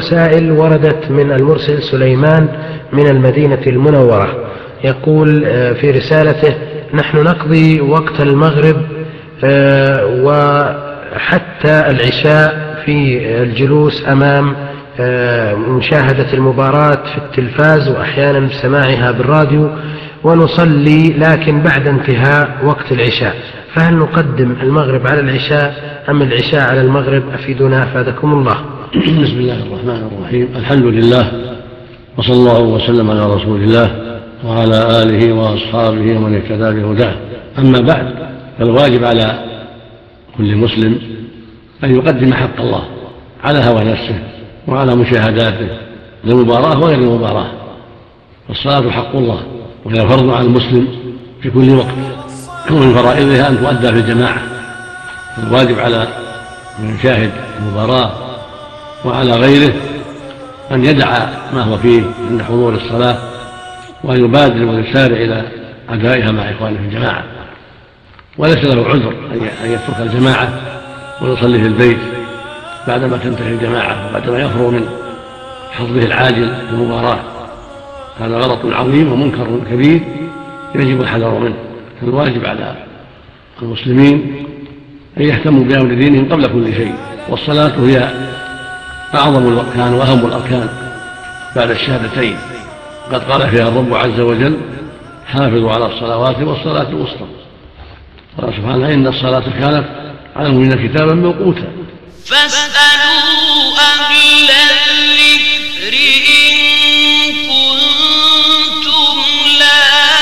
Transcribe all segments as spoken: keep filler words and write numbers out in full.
رسائل وردت من المرسل سليمان من المدينة المنورة، يقول في رسالته: نحن نقضي وقت المغرب وحتى العشاء في الجلوس أمام مشاهدة المباراة في التلفاز وأحيانا سماعها بالراديو، ونصلي لكن بعد انتهاء وقت العشاء، فهل نقدم المغرب على العشاء أم العشاء على المغرب؟ أفيدنا أفادكم الله. بسم الله الرحمن الرحيم، الحمد لله وصلى الله وسلم على رسول الله وعلى آله وأصحابه ومن اهتدى بهداه. أما بعد، فالواجب على كل مسلم أن يقدم حق الله على هوى نفسه وعلى مشاهداته للمباراة وغير المباراة. والصلاة حق الله وهي فرض على المسلم في كل وقت، ومن فرائضها أن تؤدى في الجماعة. الواجب على من يشاهد المباراة وعلى غيره أن يدع ما هو فيه عند حضور الصلاة وأن يبادر ويسارع إلى أدائها مع إخوانه في الجماعة، وليس له عذر أن يترك الجماعة ويصلي في البيت بعدما تنتهي الجماعة وبعدما يفرغ من حظه العاجل في المباراة. هذا غلط عظيم ومنكر كبير يجب الحذر منه. الواجب على المسلمين أن يهتموا بأمر دينهم قبل كل شيء، والصلاة هي أعظم الأركان وأهم الأركان بعد الشهادتين. قد قال فيها الرب عز وجل: حافظوا على الصلوات والصلاة الوسطى. قال سبحانه: إن الصلاة كانت على المؤمنين كتابا موقوتا. فاسألوا أهل الذكر إن كنتم لا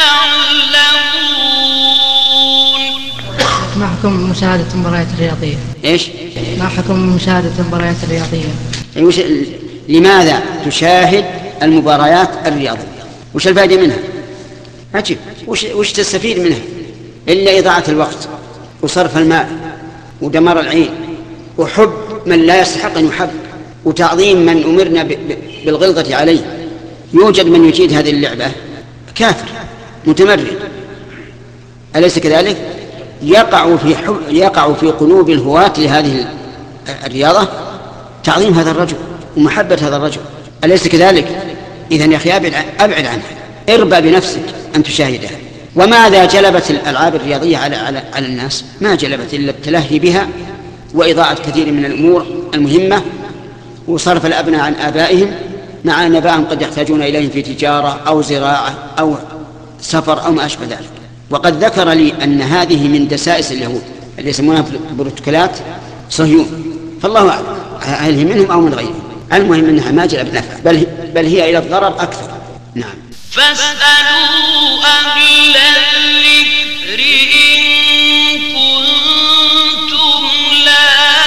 تعلمون. ما حكم مشاهدة المباريات الرياضية؟ إيش؟ ما حكم مشاهدة المباريات الرياضية؟ وش... لماذا تشاهد المباريات الرياضية؟ وش الفائدة منها؟ عجيب، وش... وش تستفيد منها إلا إضاعة الوقت وصرف المال ودمار العين وحب من لا يستحق أن يحب وتعظيم من أمرنا ب... ب... بالغلظة عليه. يوجد من يجيد هذه اللعبة كافر متمرد، أليس كذلك؟ يقع في حب... يقع في قلوب الهواة لهذه الرياضة تعظيم هذا الرجل ومحبة هذا الرجل، أليس كذلك؟ إذن يا أخي أبعد, أبعد عنها، اربى بنفسك أن تشاهدها. وماذا جلبت الألعاب الرياضية على, على, على الناس؟ ما جلبت إلا التلهي بها وإضاعة كثير من الأمور المهمة وصرف الأبناء عن آبائهم، مع أن آبائهم قد يحتاجون إليهم في تجارة أو زراعة أو سفر أو ما أشبه ذلك. وقد ذكر لي أن هذه من دسائس اليهود اللي يسمونها بروتوكولات صهيون، فالله أعلم هل هي منهم أو من غيرهم. المهم أنها ما جلبت نفع، بل, بل هي إلى الضرر أكثر. نعم. فاسألوا أهل الذكر إن كنتم لا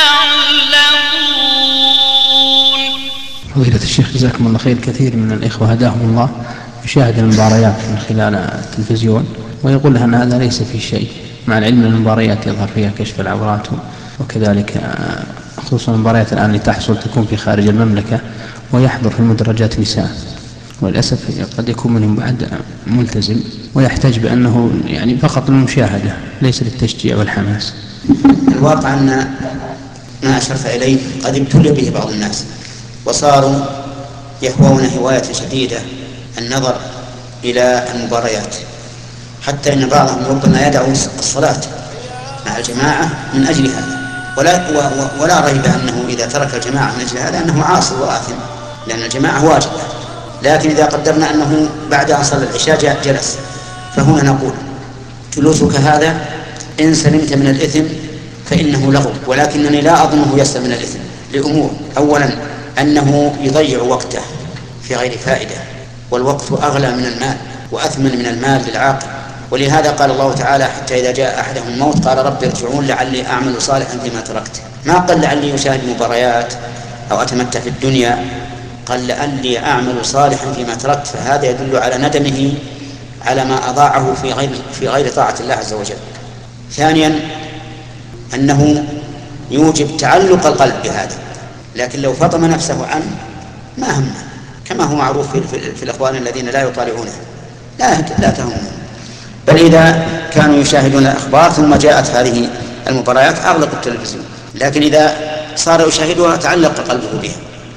تعلمون. فضيلة الشيخ جزاكم الله خير، كثير من الإخوة هداهم الله يشاهد المباريات من خلال التلفزيون ويقول لها أن هذا ليس في شيء، مع العلم أن المباريات يظهر فيها كشف العورات، وكذلك خصوصا المباريات الآن اللي تحصل تكون في خارج المملكة ويحضر في المدرجات نساء، وللأسف قد يكون منهم بعد ملتزم ويحتاج بأنه يعني فقط للمشاهدة ليس للتشجيع والحماس. الواقع أن ما أشرف إليه قد ابتلي به بعض الناس وصاروا يهوون هواية شديدة النظر إلى المباريات، حتى إن بعضهم ربما يدعو الصلاة مع الجماعة من أجل هذا، ولا, ولا ريب أنه إذا ترك الجماعة من أجل هذا أنه عاصي وآثم، لأن الجماعة واجبة. لكن إذا قدرنا أنه بعد أن صلى العشاء جلس، فهنا نقول جلوسك هذا إن سلمت من الإثم فإنه لغو، ولكنني لا أظنه يسلم من الإثم لأمور: أولا أنه يضيع وقته في غير فائدة، والوقت أغلى من المال وأثمن من المال للعاقل، ولهذا قال الله تعالى: حتى إذا جاء أحدهم الموت قال رب ارجعون لعلي أعمل صالحا فيما تركت. ما قال لعلي أشاهد مباريات أو أتمتع في الدنيا، قال لعلي أعمل صالحا فيما تركت، فهذا يدل على ندمه على ما أضاعه في غير, في غير طاعة الله عز وجل. ثانيا أنه يوجب تعلق القلب بهذا، لكن لو فطم نفسه عنه ما همه، كما هو معروف في, في, في الأخوان الذين لا يطالعونه لا, لا تهمهم، بل إذا كانوا يشاهدون الأخبار ثم جاءت هذه المباريات أغلقوا التلفزيون، لكن إذا صار يشاهدها تعلق قلبه بها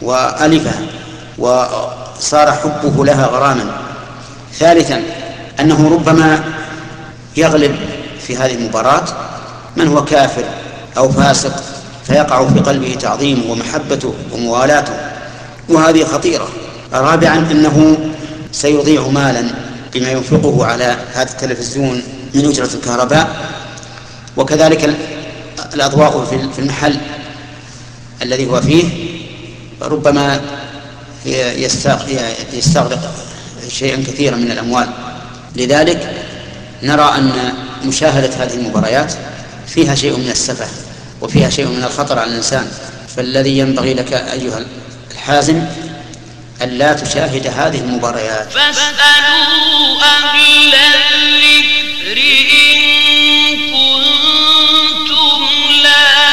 وألفها وصار حبه لها غراما. ثالثا أنه ربما يغلب في هذه المباراة من هو كافر أو فاسق فيقع في قلبه تعظيمه ومحبته وموالاته، وهذه خطيرة. رابعا أنه سيضيع مالا بما ينفقه على هذا التلفزيون من أجرة الكهرباء، وكذلك الأضواء في المحل الذي هو فيه ربما يستغرق شيئا كثيرا من الأموال. لذلك نرى أن مشاهدة هذه المباريات فيها شيء من السفه وفيها شيء من الخطر على الإنسان، فالذي ينبغي لك أيها الحازم ألا تشاهد هذه المباريات. فاسألوا أهل الذكر إن كنتم لا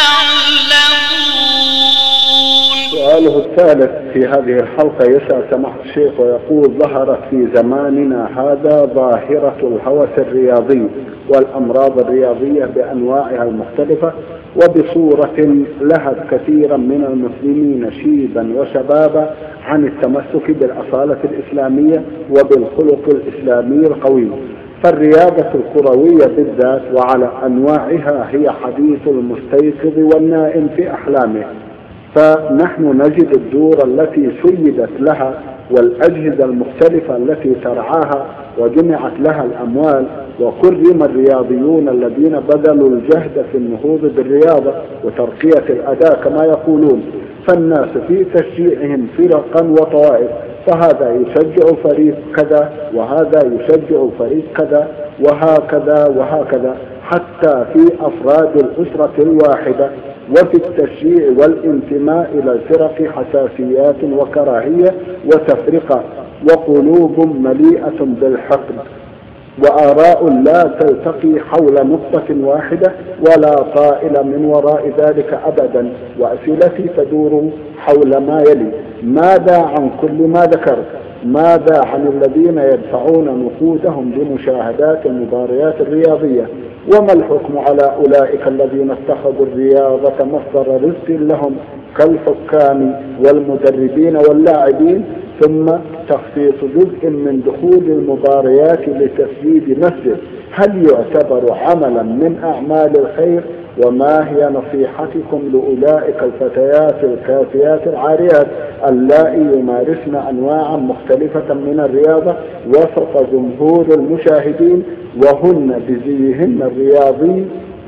تعلمون. سؤاله الثالث في هذه الحلقة يسأل سماحة الشيخ ويقول: ظهرت في زماننا هذا ظاهرة الهوس الرياضي والأمراض الرياضية بأنواعها المختلفة وبصورة لهت كثيرا من المسلمين شيبا وشبابا عن التمسك بالأصالة الإسلامية وبالخلق الإسلامي القوي. فالرياضة الكروية بالذات وعلى أنواعها هي حديث المستيقظ والنائم في أحلامه، فنحن نجد الدور التي سيدت لها والأجهزة المختلفة التي ترعاها وجمعت لها الأموال، وكرم الرياضيون الذين بذلوا الجهد في النهوض بالرياضة وترقية الأداء كما يقولون، فالناس في تشجيعهم فرقا وطوائف، فهذا يشجع فريق كذا وهذا يشجع فريق كذا وهكذا وهكذا، حتى في أفراد الأسرة الواحدة. وفي التشجيع والانتماء إلى الفرق حساسيات وكراهية وتفرقة وقلوب مليئة بالحقد وآراء لا تلتقي حول نقطة واحدة ولا طائل من وراء ذلك أبدا. وأسئلتي تدور حول ما يلي: ماذا عن كل ما ذكرت؟ ماذا عن الذين يدفعون نقودهم بمشاهدات المباريات الرياضية؟ وما الحكم على أولئك الذين اتخذوا الرياضة مصدر رزق لهم كالحكام والمدربين واللاعبين، ثم تخصيص جزء من دخول المباريات لتسديد مسجد؟ هل يعتبر عملا من أعمال الخير؟ وما هي نصيحتكم لأولئك الفتيات الكافيات العاريات اللائي يمارسن أنواعا مختلفة من الرياضة وسط جمهور المشاهدين وهن بزيهن الرياضي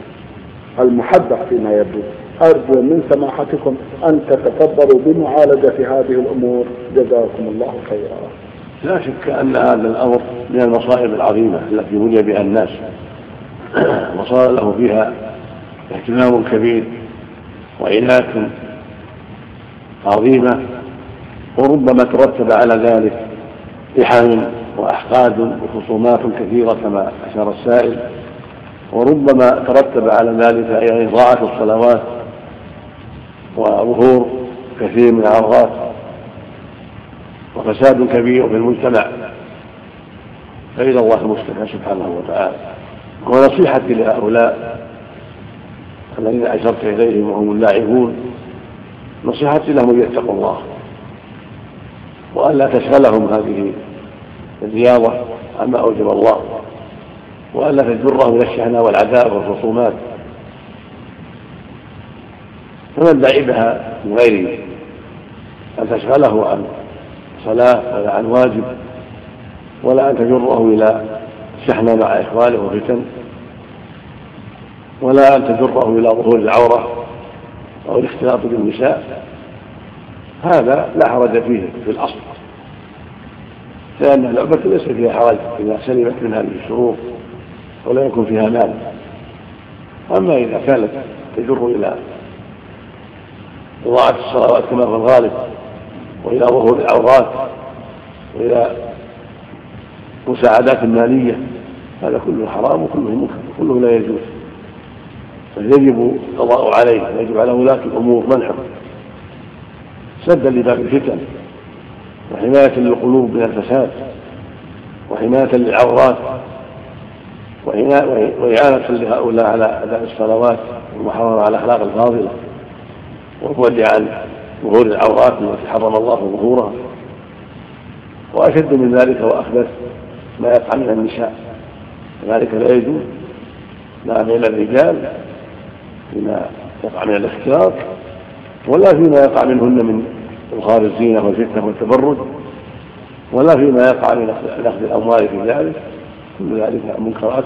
المحدث فيما يبدو؟ أرجو من سماحتكم أن تتفضلوا بمعالجة هذه الأمور، جزاكم الله خيرا. لا شك أن هذا الأمر من المصائب العظيمة التي بني بها الناس، وصار له فيها اهتمام كبير وعناية عظيمة، وربما ترتب على ذلك إحن وأحقاد وخصومات كثيرة كما أشار السائل، وربما ترتب على ذلك أي إضاعة الصلوات وظهور كثير من العورات وفساد كبير في المجتمع، فإلى الله المستعان سبحانه وتعالى. ونصيحتي لهؤلاء الذين أشرت إليهم وهم اللاعبون، نصيحتي لهم أن يتقوا الله وألا تشغلهم هذه الرياضة عما أوجب الله، وألا تجرهم إلى الشحناء والعداء والخصومات، فمن لعبها من غير أن تشغله عن صلاة ولا عن واجب ولا أن تجره إلى الشحناء مع إخوانه وفتن ولا أن تجره إلى ظهور العورة أو الاختلاط بالنساء، هذا لا حرج فيه في الأصل، لأن اللعبة ليس فيها حرج إذا سلمت من هذه الشروط ولا يكون فيها مال. أما إذا كانت تجر إلى إضاعة الصلوات كما هو الغالب وإلى ظهور العورات وإلى مساعدات مالية، هذا كله حرام وكله منكر وكله لا يجوز، فيجب القضاء عليه، ويجب على ولاة الأمور منعه سدا لباب الفتن وحماية للقلوب من الفساد وحماية للعورات وإعانة لهؤلاء على أداء الصلوات والمحافظة على الأخلاق الفاضلة والبعد عن ظهور العورات التي حرم الله ظهورها. وأشد من ذلك وأخبث ما يقع من النساء، ذلك لا يجوز لا بين الرجال فيما يقع من الاختلاط ولا فيما يقع منهن من إظهار الزينة والفتنة والتبرج ولا فيما يقع من أخذ الأموال في ذلك. كل ذلك منكرات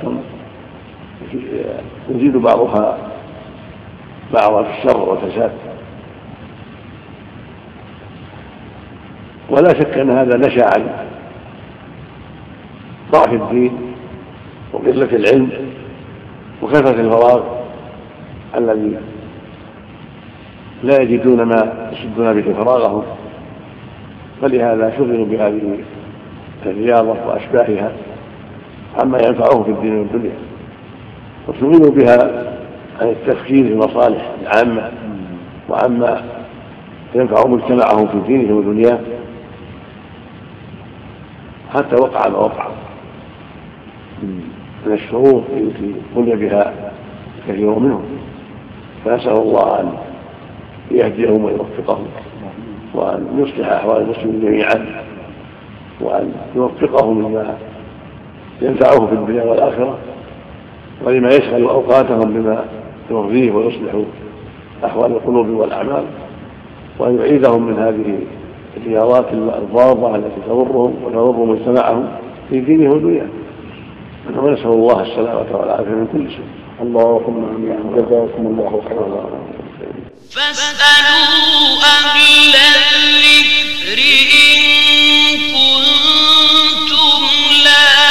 يزيد بعضها بعضها في الشر والفساد. ولا شك أن هذا نشأ عن ضعف الدين وقلة العلم وكثرة الفراغ الذي لا يجدون ما يسدون به فراغهم، فلهذا شغلوا بهذه الرياضة وأشباهها عما ينفعهم في الدين والدنيا، وشغلوا بها عن التفكير في المصالح العامة وعما ينفع مجتمعهم في دينه ودنياه، حتى وقع ما وقع من الشرور التي بني بها كثير منهم. فنسأل الله أن يهديهم ويوفقهم وأن يصلح أحوال المسلمين جميعا وأن يوفقهم لما ينفعه في الدنيا والآخرة ولما يشغل أوقاتهم بما يرضيه ويصلح أحوال القلوب والأعمال، وأن يعيدهم من هذه الرياضات الضارة التي تضرهم وتضر مجتمعهم في دينه ودنياه. ونسأل الله السلامة والعافية من كل شيء. اللهم آمين. جزاكم الله خيرا. فاسألوا أهل الذكر إن كنتم لا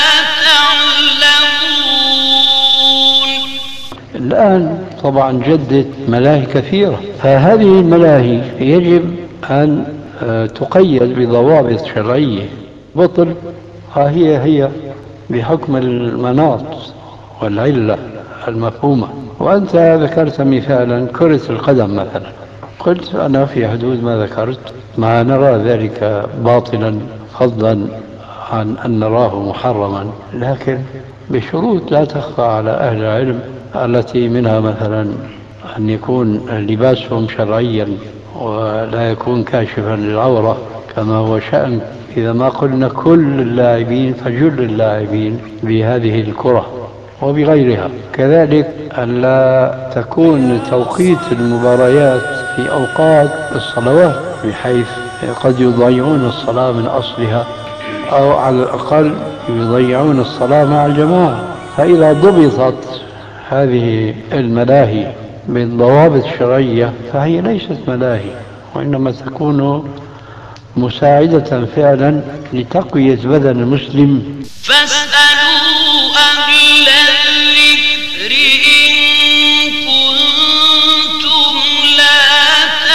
تعلمون. الآن طبعا جدت ملاهي كثيرة، فهذه الملاهي يجب أن تقيد بضوابط شرعية. بطل هي هي بحكم المناط والعلة المفهومة. وأنت ذكرت مثالا كرة القدم مثلا، قلت أنا في حدود ما ذكرت ما نرى ذلك باطلا فضلا عن أن نراه محرما، لكن بشروط لا تخفى على أهل العلم، التي منها مثلا أن يكون لباسهم شرعيا ولا يكون كاشفا للعورة كما هو شأن، إذا ما قلنا كل اللاعبين فجل اللاعبين بهذه الكرة وبغيرها. كذلك أن لا تكون توقيت المباريات في أوقات الصلوات بحيث قد يضيعون الصلاة من أصلها أو على الأقل يضيعون الصلاة مع الجماعة. فإذا ضبطت هذه الملاهي بالضوابط الشرعية فهي ليست ملاهي، وإنما تكون مساعدة فعلا لتقوية بدن المسلم. فاسألوا أهل الذكر إن كنتم لا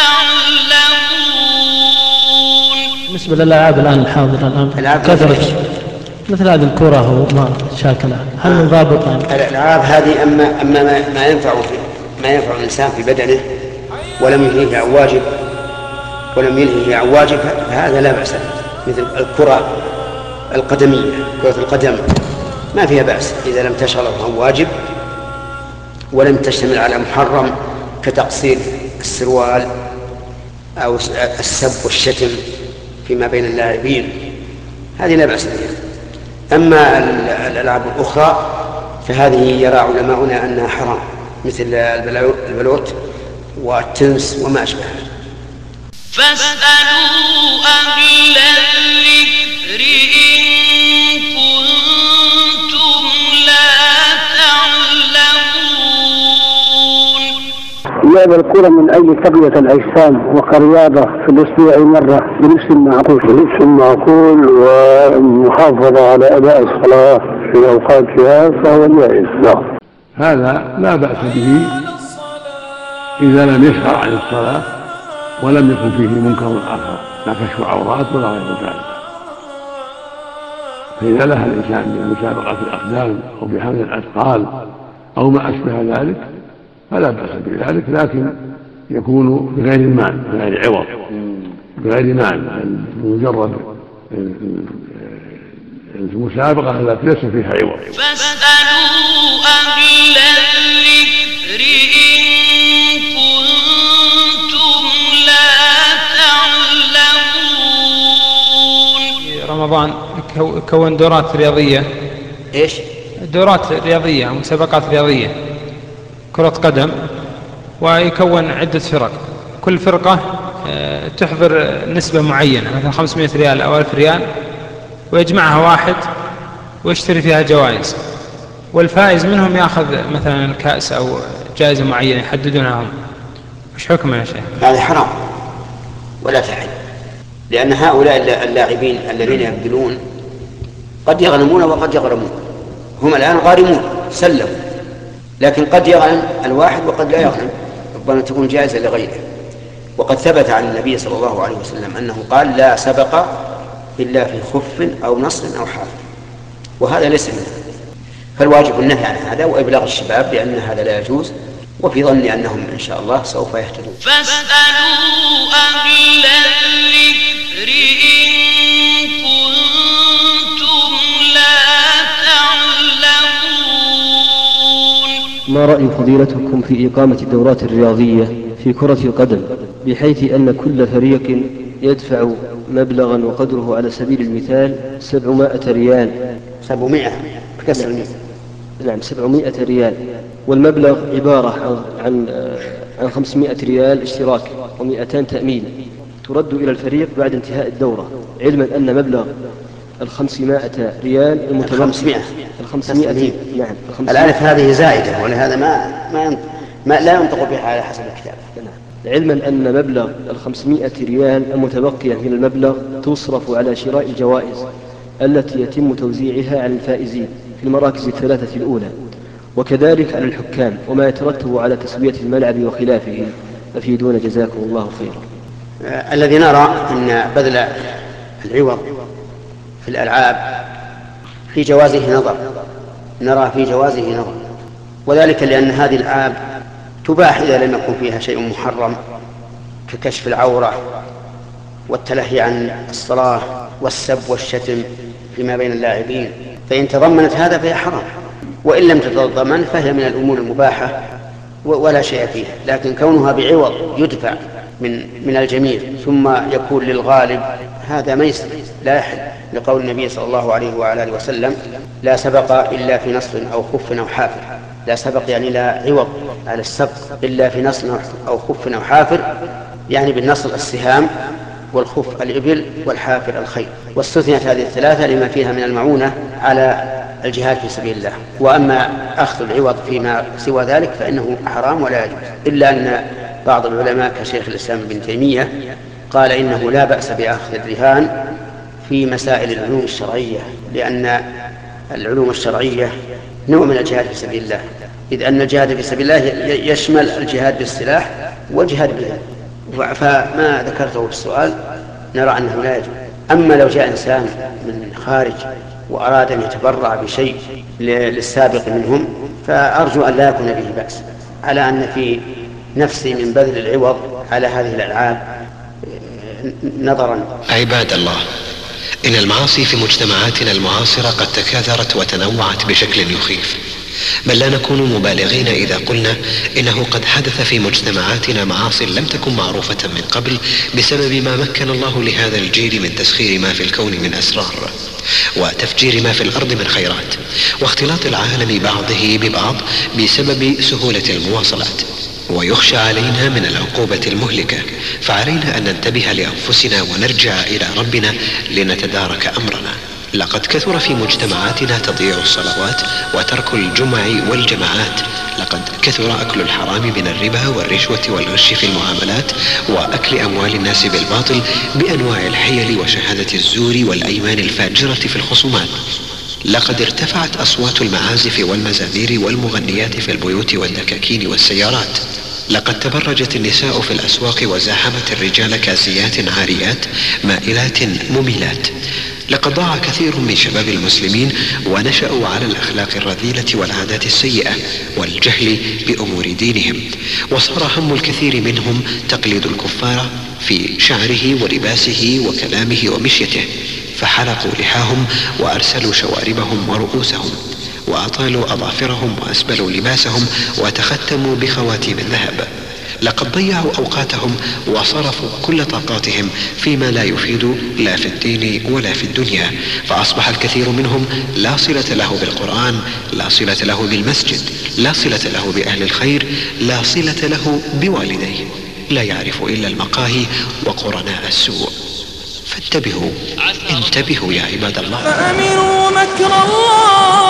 تعلمون. بالنسبة للألعاب الآن الحاضرة الآن كثرت مثل هذه الكرة وما شاكلها، هل من ضابط؟ الألعاب هذه أما أما ما ينفع في ما ينفع الإنسان في بدنه ولم يلهيه عن واجب ولم يلهيه عن واجب فهذا لا بأس، مثل الكرة القدمية، كرة القدم ما فيها بأس إذا لم تشغله عن واجب ولم تشتمل على محرم كتقصير السروال أو السب والشتم فيما بين اللاعبين، هذه لا بأس بها. أما الألعاب الأخرى فهذه يرى علماؤنا أنها حرام، مثل البلوت والتنس وما أشبهه. فاسألوا أهل الذكر إن كنتم لا تعلمون. لعب الكرة من أجل تقوية الأجسام وكرياضة في الأسبوع مرة بنفس معقول بنفس معقول والمحافظة على أداء الصلاة في أوقاتها فهو جائز. لا هذا لا بأس به إذا لم يشغل عن الصلاة ولم يكن فيه منكر آخر لا كشف عورات ولا غير ذلك. فإذا لها الإنسان بمسابقة الأقدام أو بحمل الأثقال أو ما أشبه ذلك فلا بأس بذلك، لكن يكون بغير المال بغير عوض بغير مال، مجرد المسابقة التي ليس فيها عوض. فاسألوا أهل الذكر إن كنتم لا رمضان يكون دورات رياضية. إيش؟ دورات رياضية أو مسابقات رياضية كرة قدم، ويكون عدة فرق، كل فرقة تحضر نسبة معينة مثلا خمسمائة ريال أو ألف ريال، ويجمعها واحد ويشتري فيها جوائز، والفائز منهم يأخذ مثلا الكأس أو جائزة معينة يحددونها هم. وش حكمه يا شيخ؟ هذا حرام ولا تحل، لأن هؤلاء اللاعبين الذين يبذلون قد يغنمون وقد يغرمون، هم الآن غارمون سلموا، لكن قد يغنم الواحد وقد لا يغنم، ربما تكون جائزة لغيره. وقد ثبت عن النبي صلى الله عليه وسلم أنه قال: لا سبق إلا في خف أو نصر أو حافر، وهذا ليس منه. فالواجب النهي عن هذا وإبلاغ الشباب بأن هذا لا يجوز، وفي ظني أنهم إن شاء الله سوف يهتدون. فاسألوا أهل الذكر إن كنتم لا تعلمون. ما رأي فضيلتكم في إقامة الدورات الرياضية في كرة القدم، بحيث أن كل فريق يدفع مبلغا وقدره على سبيل المثال سبعمائة ريال؟ سبعمائة بكسر المئة. نعم، سبعمائة ريال، والمبلغ عبارة عن عن خمسمائة ريال اشتراك ومئتان تأمين ترد إلى الفريق بعد انتهاء الدورة، علما أن مبلغ الخمسمائة ريال المتبقي الخمسمائة الخمسمائة نعم الألف هذه زائدة، ولهذا ما ما, ما لا ينطق بها على حسب الكتاب. علما أن مبلغ الخمسمائة ريال المتبقية من المبلغ تصرف على شراء الجوائز التي يتم توزيعها على الفائزين في المراكز الثلاثة الأولى، وكذلك على الحكام وما يترتب على تسوية الملعب وخلافه. أفيدون جزاكم الله خيرا. آه الذي نرى أن بذل العوض في الألعاب في جوازه نظر، نرى في جوازه نظر، وذلك لأن هذه الألعاب تباح إذا لم يكن فيها شيء محرم ككشف العورة والتلهي عن الصلاة والسب والشتم فيما بين اللاعبين، فإن تضمنت هذا فهي حرام، وإن لم تتضمن فهي من الأمور المباحة ولا شيء فيها. لكن كونها بعوض يدفع من من الجميع ثم يكون للغالب هذا ميسر لا يحل، لقول النبي صلى الله عليه وعلى آله وسلم: لا سبق إلا في نصر أو خف أو حافر. لا سبق يعني لا عوض على السبق إلا في نصر أو خف أو حافر، يعني بالنصر السهام، والخف الإبل، والحافر الخيل. واستثنت هذه الثلاثة لما فيها من المعونة على الجهاد في سبيل الله. وأما أخذ العوض فيما سوى ذلك فإنه حرام ولا يجوز، إلا أن بعض العلماء كشيخ الإسلام ابن تيمية قال إنه لا بأس بأخذ الرهان في مسائل العلوم الشرعية، لأن العلوم الشرعية نوع من الجهاد في سبيل الله، إذ أن الجهاد في سبيل الله يشمل الجهاد بالسلاح والجهاد باليد. فما ذكرته في السؤال نرى أنه لا يجوز. أما لو جاء إنسان من خارج وأراد أن يتبرع بشيء للسابق منهم فأرجو أن لا يكون به بأس، على أن في نفسي من بذل العوض على هذه الألعاب نظرا. عباد الله، إن المعاصي في مجتمعاتنا المعاصرة قد تكاثرت وتنوعت بشكل يخيف، بل لا نكون مبالغين إذا قلنا إنه قد حدث في مجتمعاتنا معاصي لم تكن معروفة من قبل بسبب ما مكن الله لهذا الجيل من تسخير ما في الكون من أسرار وتفجير ما في الأرض من خيرات واختلاط العالم بعضه ببعض بسبب سهولة المواصلات. ويخشى علينا من العقوبة المهلكة، فعلينا أن ننتبه لأنفسنا ونرجع إلى ربنا لنتدارك أمرنا. لقد كثر في مجتمعاتنا تضييع الصلوات وترك الجمع والجماعات، لقد كثر أكل الحرام من الربا والرشوة والغش في المعاملات وأكل أموال الناس بالباطل بأنواع الحيل وشهادة الزور والأيمان الفاجرة في الخصومات. لقد ارتفعت أصوات المعازف والمزامير والمغنيات في البيوت والدكاكين والسيارات. لقد تبرجت النساء في الأسواق وزاحمت الرجال كاسيات عاريات مائلات مميلات. لقد ضاع كثير من شباب المسلمين ونشأوا على الأخلاق الرذيلة والعادات السيئة والجهل بأمور دينهم، وصار هم الكثير منهم تقليد الكفار في شعره ولباسه وكلامه ومشيته، فحلقوا لحاهم وأرسلوا شواربهم ورؤوسهم وأطالوا أظافرهم وأسبلوا لباسهم وتختموا بخواتيم الذهب. لقد ضيعوا أوقاتهم وصرفوا كل طاقاتهم فيما لا يفيد لا في الدين ولا في الدنيا، فأصبح الكثير منهم لا صلة له بالقرآن، لا صلة له بالمسجد، لا صلة له بأهل الخير، لا صلة له بوالديه، لا يعرف إلا المقاهي وقرناء السوء. فانتبهوا انتبهوا يا عباد الله. فأمنوا مكر الله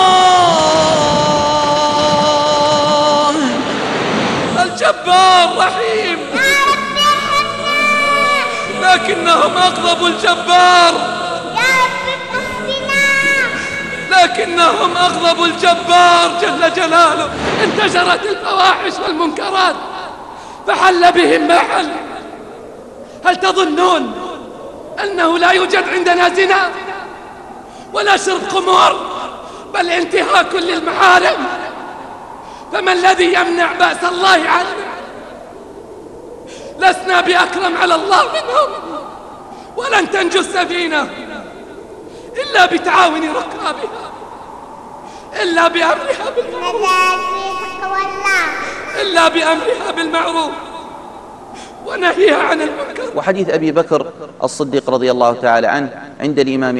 الجبار رحيم، لكنهم أغضبوا الجبار، لكنهم أغضبوا الجبار جل جلاله. انتشرت الفواحش والمنكرات فحل بهم ما حل. هل تظنون أنه لا يوجد عندنا زنا ولا شرب خمور بل انتهاك للمحارم؟ فما الذي يمنع بأس الله عنا؟ لسنا بأكرم على الله منهم، ولن تنجو السفينة إلا بتعاون ركابها، إلا بأمرها بالمعروف إلا بأمرها بالمعروف ونهيها عن المنكر. وحديث أبي بكر الصديق رضي الله تعالى عنه عند الإمام